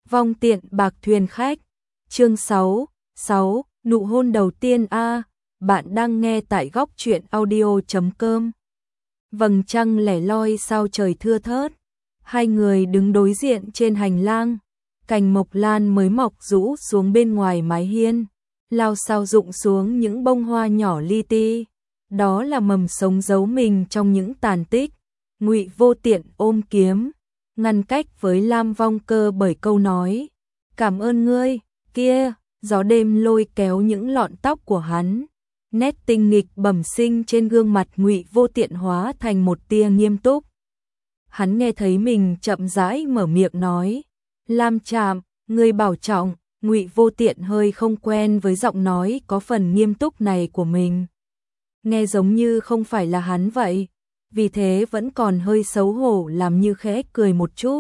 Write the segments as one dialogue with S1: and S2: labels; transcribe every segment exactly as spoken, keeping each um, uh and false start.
S1: Vong tiện bạc thuyền khách. Chương sáu, sáu, nụ hôn đầu tiên a. Bạn đang nghe tại góc truyện audio chấm com. Vầng trăng lẻ loi sao trời thưa thớt. Hai người đứng đối diện trên hành lang. Cành mộc lan mới mọc rũ xuống bên ngoài mái hiên, lao sao rụng xuống những bông hoa nhỏ li ti. Đó là mầm sống giấu mình trong những tàn tích. Ngụy Vô Tiện ôm kiếm, ngăn cách với Lam Vong Cơ bởi câu nói cảm ơn ngươi. Kia, gió đêm lôi kéo những lọn tóc của hắn. Nét tinh nghịch bẩm sinh trên gương mặt Ngụy Vô Tiện hóa thành một tia nghiêm túc. Hắn nghe thấy mình chậm rãi mở miệng nói, Lam Trạm, ngươi bảo trọng. Ngụy Vô Tiện hơi không quen với giọng nói có phần nghiêm túc này của mình. Nghe giống như không phải là hắn vậy, vì thế vẫn còn hơi xấu hổ làm như khẽ cười một chút.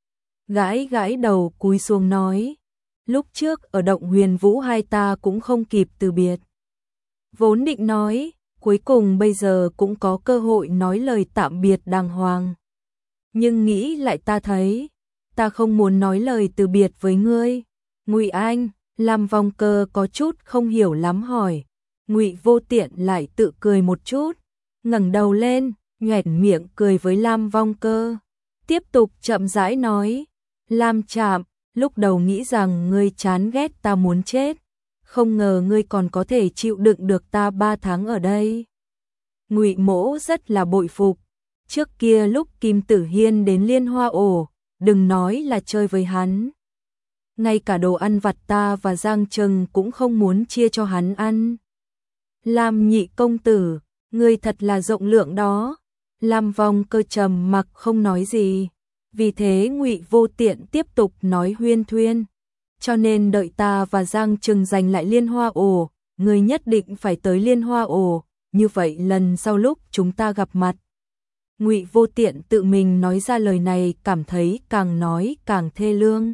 S1: Gãi gãi đầu cúi xuống nói, lúc trước ở động Huyền Vũ hai ta cũng không kịp từ biệt. Vốn định nói, cuối cùng bây giờ cũng có cơ hội nói lời tạm biệt đàng hoàng. Nhưng nghĩ lại ta thấy, ta không muốn nói lời từ biệt với ngươi. Ngụy Anh, Lam Vong Cơ có chút không hiểu lắm hỏi. Ngụy Vô Tiện lại tự cười một chút, ngẩng đầu lên, nhoẻn miệng cười với Lam Vong Cơ. Tiếp tục chậm rãi nói, Lam Trạm, lúc đầu nghĩ rằng ngươi chán ghét ta muốn chết, không ngờ ngươi còn có thể chịu đựng được ta ba tháng ở đây. Ngụy Mỗ rất là bội phục. Trước kia lúc Kim Tử Hiên đến Liên Hoa Ổ, đừng nói là chơi với hắn, ngay cả đồ ăn vặt ta và Giang Trừng cũng không muốn chia cho hắn ăn. Lam nhị công tử, ngươi thật là rộng lượng đó. Lam Vong Cơ trầm mặc không nói gì. Vì thế Ngụy Vô Tiện tiếp tục nói huyên thuyên. Cho nên đợi ta và Giang Trừng giành lại Liên Hoa Ổ, ngươi nhất định phải tới Liên Hoa Ổ, như vậy lần sau lúc chúng ta gặp mặt. Ngụy Vô Tiện tự mình nói ra lời này cảm thấy càng nói càng thê lương.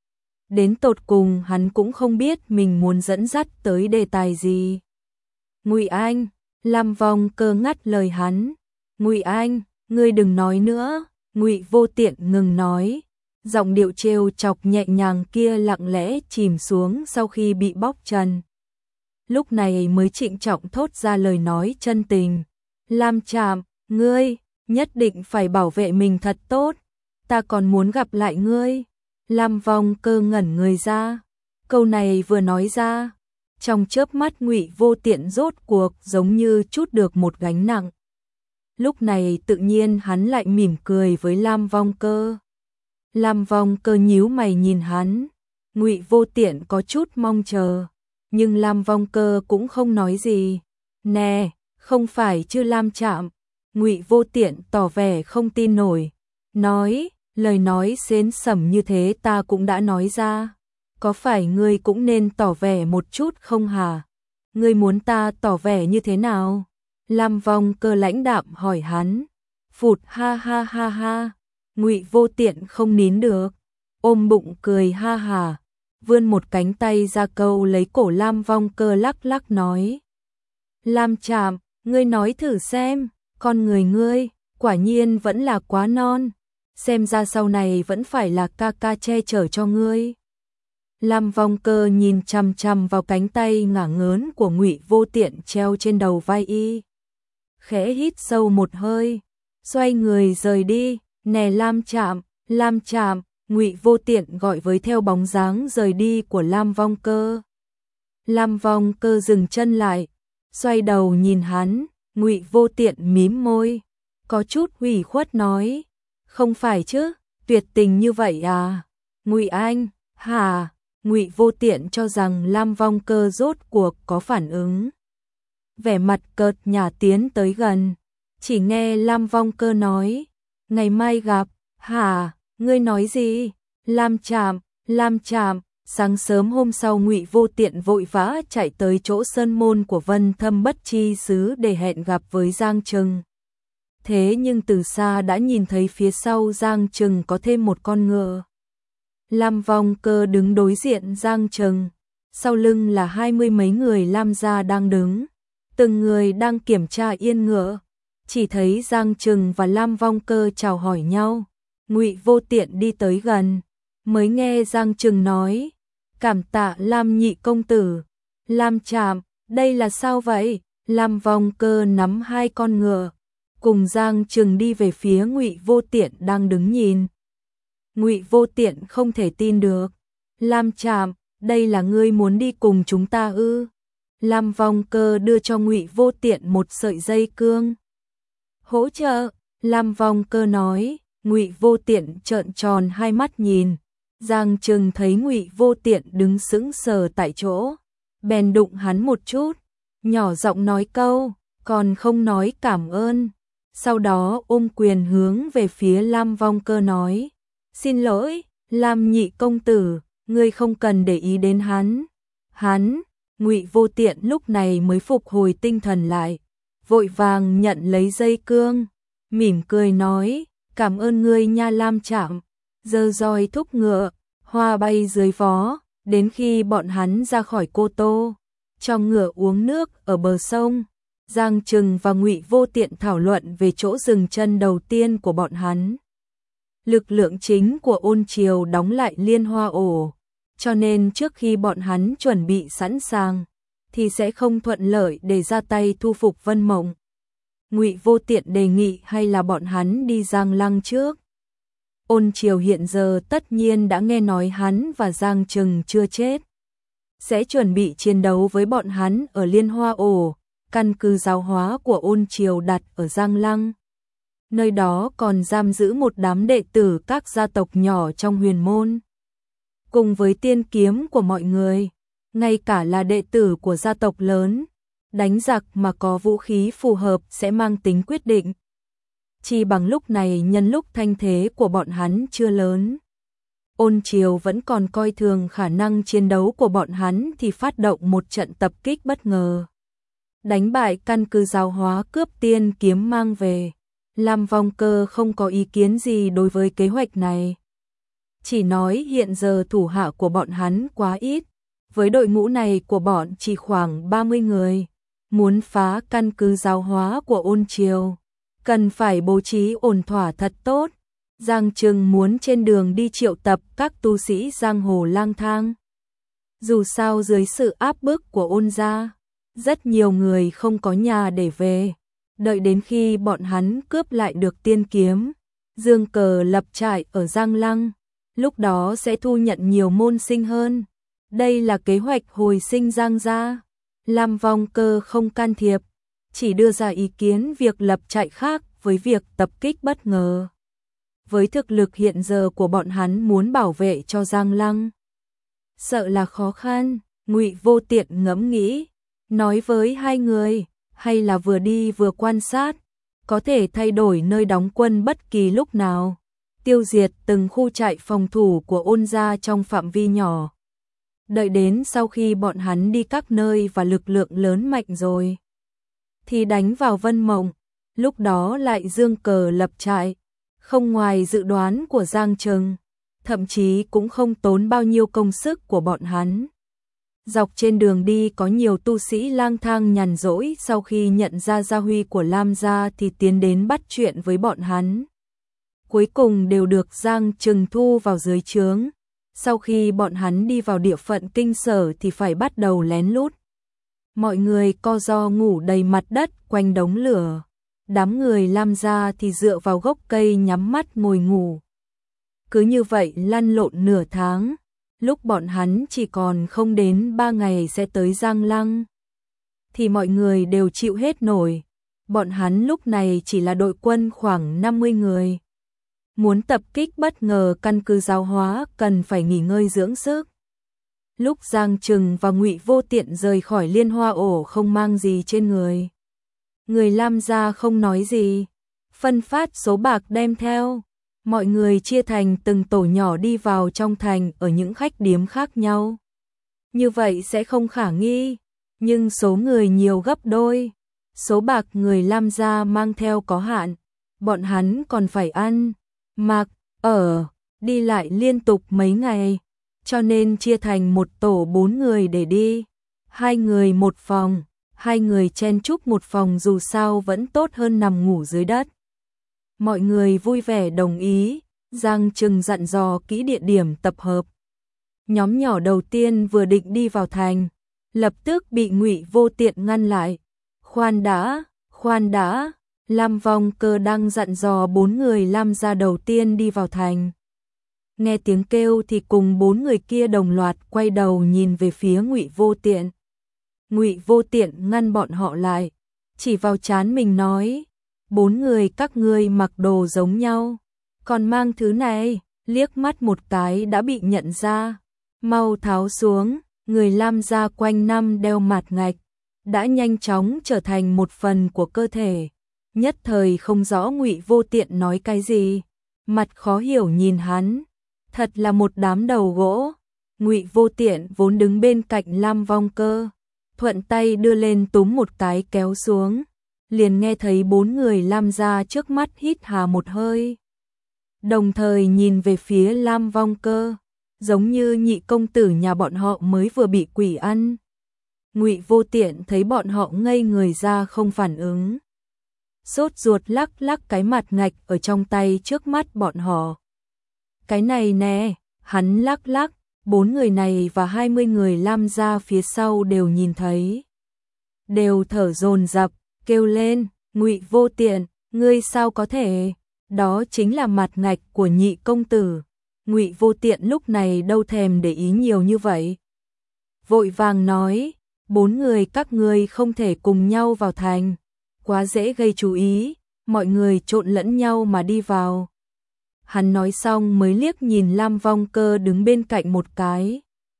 S1: Đến tột cùng hắn cũng không biết mình muốn dẫn dắt tới đề tài gì. Ngụy Anh, Lam Vong Cơ ngắt lời hắn. Ngụy Anh, ngươi đừng nói nữa. Ngụy Vô Tiện ngừng nói. Giọng điệu trêu chọc nhẹ nhàng kia lặng lẽ chìm xuống sau khi bị bóc trần. Lúc này mới trịnh trọng thốt ra lời nói chân tình. Lam Trạm, ngươi nhất định phải bảo vệ mình thật tốt. Ta còn muốn gặp lại ngươi. Lam Vong Cơ ngẩn người ra. Câu này vừa nói ra, trong chớp mắt Ngụy Vô Tiện rốt cuộc giống như trút được một gánh nặng. Lúc này tự nhiên hắn lại mỉm cười với Lam Vong Cơ. Lam Vong Cơ nhíu mày nhìn hắn. Ngụy Vô Tiện có chút mong chờ, nhưng Lam Vong Cơ cũng không nói gì. Nè, không phải chứ Lam Trạm. Ngụy Vô Tiện tỏ vẻ không tin nổi, nói, lời nói xến sẩm như thế ta cũng đã nói ra. Có phải ngươi cũng nên tỏ vẻ một chút không hả? Ngươi muốn ta tỏ vẻ như thế nào? Lam Vong Cơ lãnh đạm hỏi hắn. Phụt ha ha ha ha. Ngụy Vô Tiện không nín được, ôm bụng cười ha hà, vươn một cánh tay ra câu lấy cổ Lam Vong Cơ lắc lắc nói. Lam Trạm, ngươi nói thử xem, con người ngươi, quả nhiên vẫn là quá non. Xem ra sau này vẫn phải là ca ca che chở cho ngươi. Lam Vong Cơ nhìn chằm chằm vào cánh tay ngả ngớn của Ngụy Vô Tiện treo trên đầu vai y. Khẽ hít sâu một hơi, xoay người rời đi. Nè Lam Trạm, Lam Trạm, Ngụy Vô Tiện gọi với theo bóng dáng rời đi của Lam Vong Cơ. Lam Vong Cơ dừng chân lại, xoay đầu nhìn hắn. Ngụy Vô Tiện mím môi, có chút ủy khuất nói, không phải chứ, tuyệt tình như vậy à? Ngụy Anh, hả? Ngụy Vô Tiện cho rằng Lam Vong Cơ rốt cuộc có phản ứng. Vẻ mặt cợt nhả tiến tới gần, chỉ nghe Lam Vong Cơ nói, ngày mai gặp. Hả? Ngươi nói gì? Lam Trạm, Lam Trạm. Sáng sớm hôm sau Ngụy Vô Tiện vội vã chạy tới chỗ sơn môn của Vân Thâm Bất Chi Xứ để hẹn gặp với Giang Trừng. Thế nhưng từ xa đã nhìn thấy phía sau Giang Trừng có thêm một con ngựa. Lam Vong Cơ đứng đối diện Giang Trừng, sau lưng là hai mươi mấy người Lam gia đang đứng, từng người đang kiểm tra yên ngựa. Chỉ thấy Giang Trừng và Lam Vong Cơ chào hỏi nhau. Ngụy Vô Tiện đi tới gần, mới nghe Giang Trừng nói, cảm tạ Lam nhị công tử. Lam Trạm, đây là sao vậy? Lam Vong Cơ nắm hai con ngựa, cùng Giang Trừng đi về phía Ngụy Vô Tiện đang đứng nhìn. Ngụy Vô Tiện không thể tin được. Lam Trạm, đây là ngươi muốn đi cùng chúng ta ư? Lam Vong Cơ đưa cho Ngụy Vô Tiện một sợi dây cương. Hỗ trợ, Lam Vong Cơ nói. Ngụy Vô Tiện trợn tròn hai mắt nhìn. Giang Trừng thấy Ngụy Vô Tiện đứng sững sờ tại chỗ, bèn đụng hắn một chút, nhỏ giọng nói câu, còn không nói cảm ơn. Sau đó ôm quyền hướng về phía Lam Vong Cơ nói, xin lỗi, Lam nhị công tử, ngươi không cần để ý đến hắn. Hắn, Ngụy Vô Tiện lúc này mới phục hồi tinh thần lại, vội vàng nhận lấy dây cương, mỉm cười nói, cảm ơn ngươi nha Lam Trạm. Giơ roi thúc ngựa, hoa bay dưới vó, đến khi bọn hắn ra khỏi Cô Tô, cho ngựa uống nước ở bờ sông. Giang Trừng và Ngụy Vô Tiện thảo luận về chỗ dừng chân đầu tiên của bọn hắn. Lực lượng chính của Ôn Triều đóng lại Liên Hoa Ổ, cho nên trước khi bọn hắn chuẩn bị sẵn sàng, thì sẽ không thuận lợi để ra tay thu phục Vân Mộng. Ngụy Vô Tiện đề nghị hay là bọn hắn đi Giang Lăng trước. Ôn Triều hiện giờ tất nhiên đã nghe nói hắn và Giang Trừng chưa chết, sẽ chuẩn bị chiến đấu với bọn hắn ở Liên Hoa Ổ. Căn cứ giáo hóa của Ôn Triều đặt ở Giang Lăng, nơi đó còn giam giữ một đám đệ tử các gia tộc nhỏ trong huyền môn, cùng với tiên kiếm của mọi người, ngay cả là đệ tử của gia tộc lớn, đánh giặc mà có vũ khí phù hợp sẽ mang tính quyết định. Chỉ bằng lúc này nhân lúc thanh thế của bọn hắn chưa lớn, Ôn Triều vẫn còn coi thường khả năng chiến đấu của bọn hắn thì phát động một trận tập kích bất ngờ, đánh bại căn cứ giáo hóa cướp tiên kiếm mang về. Lam Vong Cơ không có ý kiến gì đối với kế hoạch này, chỉ nói hiện giờ thủ hạ của bọn hắn quá ít, với đội ngũ này của bọn chỉ khoảng ba mươi người, muốn phá căn cứ giáo hóa của Ôn Triều, cần phải bố trí ổn thỏa thật tốt. Giang Trừng muốn trên đường đi triệu tập các tu sĩ giang hồ lang thang. Dù sao dưới sự áp bức của Ôn gia, rất nhiều người không có nhà để về. Đợi đến khi bọn hắn cướp lại được tiên kiếm, dương cờ lập trại ở Giang Lăng, lúc đó sẽ thu nhận nhiều môn sinh hơn. Đây là kế hoạch hồi sinh Giang gia. Lam Vong Cơ không can thiệp, chỉ đưa ra ý kiến việc lập trại khác với việc tập kích bất ngờ. Với thực lực hiện giờ của bọn hắn muốn bảo vệ cho Giang Lăng, sợ là khó khăn. Ngụy Vô Tiện ngẫm nghĩ, nói với hai người, hay là vừa đi vừa quan sát, có thể thay đổi nơi đóng quân bất kỳ lúc nào, tiêu diệt từng khu trại phòng thủ của Ôn gia trong phạm vi nhỏ. Đợi đến sau khi bọn hắn đi các nơi và lực lượng lớn mạnh rồi, thì đánh vào Vân Mộng, lúc đó lại dương cờ lập trại. Không ngoài dự đoán của Giang Trừng, thậm chí cũng không tốn bao nhiêu công sức của bọn hắn. Dọc trên đường đi có nhiều tu sĩ lang thang nhàn rỗi, sau khi nhận ra gia huy của Lam gia thì tiến đến bắt chuyện với bọn hắn. Cuối cùng đều được Giang Trừng thu vào dưới trướng. Sau khi bọn hắn đi vào địa phận kinh sở thì phải bắt đầu lén lút. Mọi người co ro ngủ đầy mặt đất quanh đống lửa. Đám người Lam gia thì dựa vào gốc cây nhắm mắt ngồi ngủ. Cứ như vậy lăn lộn nửa tháng, lúc bọn hắn chỉ còn không đến ba ngày sẽ tới Giang Lăng, thì mọi người đều chịu hết nổi. Bọn hắn lúc này chỉ là đội quân khoảng năm mươi người. Muốn tập kích bất ngờ căn cứ giáo hóa cần phải nghỉ ngơi dưỡng sức. Lúc Giang Trừng và Ngụy Vô Tiện rời khỏi Liên Hoa Ổ không mang gì trên người, người Lam gia không nói gì, phân phát số bạc đem theo. Mọi người chia thành từng tổ nhỏ đi vào trong thành ở những khách điếm khác nhau. Như vậy sẽ không khả nghi, nhưng số người nhiều gấp đôi. Số bạc người Lam gia mang theo có hạn, bọn hắn còn phải ăn, mặc, ở, đi lại liên tục mấy ngày, cho nên chia thành một tổ bốn người để đi. Hai người một phòng, hai người chen chúc một phòng dù sao vẫn tốt hơn nằm ngủ dưới đất. Mọi người vui vẻ đồng ý. Giang Trừng dặn dò kỹ địa điểm tập hợp. Nhóm nhỏ đầu tiên vừa định đi vào thành, lập tức bị Ngụy Vô Tiện ngăn lại. Khoan đã, khoan đã, Lam Vong Cơ đang dặn dò bốn người Lam gia đầu tiên đi vào thành. Nghe tiếng kêu thì cùng bốn người kia đồng loạt quay đầu nhìn về phía Ngụy Vô Tiện. Ngụy Vô Tiện ngăn bọn họ lại, chỉ vào trán mình nói, bốn người các ngươi mặc đồ giống nhau, còn mang thứ này, liếc mắt một cái đã bị nhận ra. Mau tháo xuống, người Lam gia quanh năm đeo mạt ngạch, đã nhanh chóng trở thành một phần của cơ thể. Nhất thời không rõ Ngụy Vô Tiện nói cái gì, mặt khó hiểu nhìn hắn, thật là một đám đầu gỗ. Ngụy Vô Tiện vốn đứng bên cạnh Lam Vong Cơ, thuận tay đưa lên túm một cái kéo xuống, liền nghe thấy bốn người Lam gia trước mắt hít hà một hơi, đồng thời nhìn về phía Lam Vong Cơ, giống như nhị công tử nhà bọn họ mới vừa bị quỷ ăn. Ngụy Vô Tiện thấy bọn họ ngây người ra không phản ứng, sốt ruột lắc lắc cái mặt ngạch ở trong tay trước mắt bọn họ. Cái này nè, hắn lắc lắc, bốn người này và hai mươi người Lam gia phía sau đều nhìn thấy, đều thở dồn dập, kêu lên, Ngụy Vô Tiện, ngươi sao có thể, đó chính là mặt ngạch của nhị công tử. Ngụy Vô Tiện lúc này đâu thèm để ý nhiều như vậy, vội vàng nói, bốn người các ngươi không thể cùng nhau vào thành, quá dễ gây chú ý, mọi người trộn lẫn nhau mà đi vào. Hắn nói xong mới liếc nhìn Lam Vong Cơ đứng bên cạnh một cái,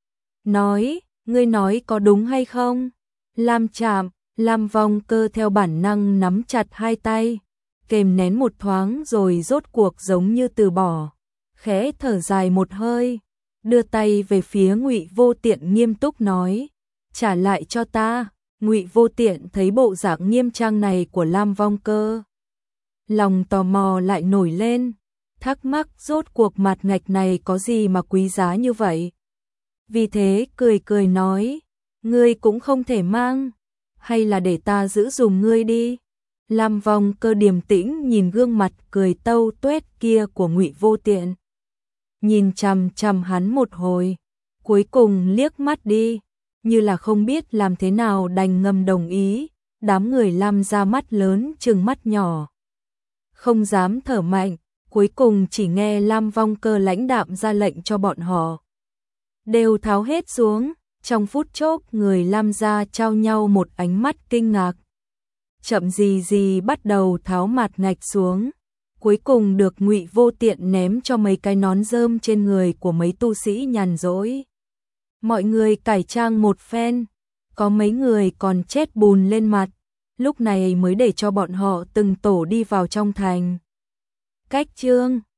S1: nói, ngươi nói có đúng hay không? Lam Trạm, Lam Vong Cơ theo bản năng nắm chặt hai tay, kềm nén một thoáng rồi rốt cuộc giống như từ bỏ, khẽ thở dài một hơi, đưa tay về phía Ngụy Vô Tiện nghiêm túc nói, trả lại cho ta. Ngụy Vô Tiện thấy bộ dạng nghiêm trang này của Lam Vong Cơ, lòng tò mò lại nổi lên, thắc mắc rốt cuộc mặt ngạch này có gì mà quý giá như vậy. Vì thế cười cười nói, ngươi cũng không thể mang, hay là để ta giữ dùm ngươi đi. Lam Vong Cơ điềm tĩnh nhìn gương mặt cười tâu tuét kia của Ngụy Vô Tiện, nhìn chằm chằm hắn một hồi, cuối cùng liếc mắt đi, như là không biết làm thế nào đành ngầm đồng ý. Đám người Lam ra mắt lớn trừng mắt nhỏ, không dám thở mạnh, cuối cùng chỉ nghe Lam Vong Cơ lãnh đạm ra lệnh cho bọn họ đều tháo hết xuống. Trong phút chốc người Lam gia trao nhau một ánh mắt kinh ngạc, chậm gì gì bắt đầu tháo mạt ngạch xuống, cuối cùng được Ngụy Vô Tiện ném cho mấy cái nón rơm trên người của mấy tu sĩ nhàn rỗi. Mọi người cải trang một phen, có mấy người còn chết bùn lên mặt, lúc này mới để cho bọn họ từng tổ đi vào trong thành. Cách chương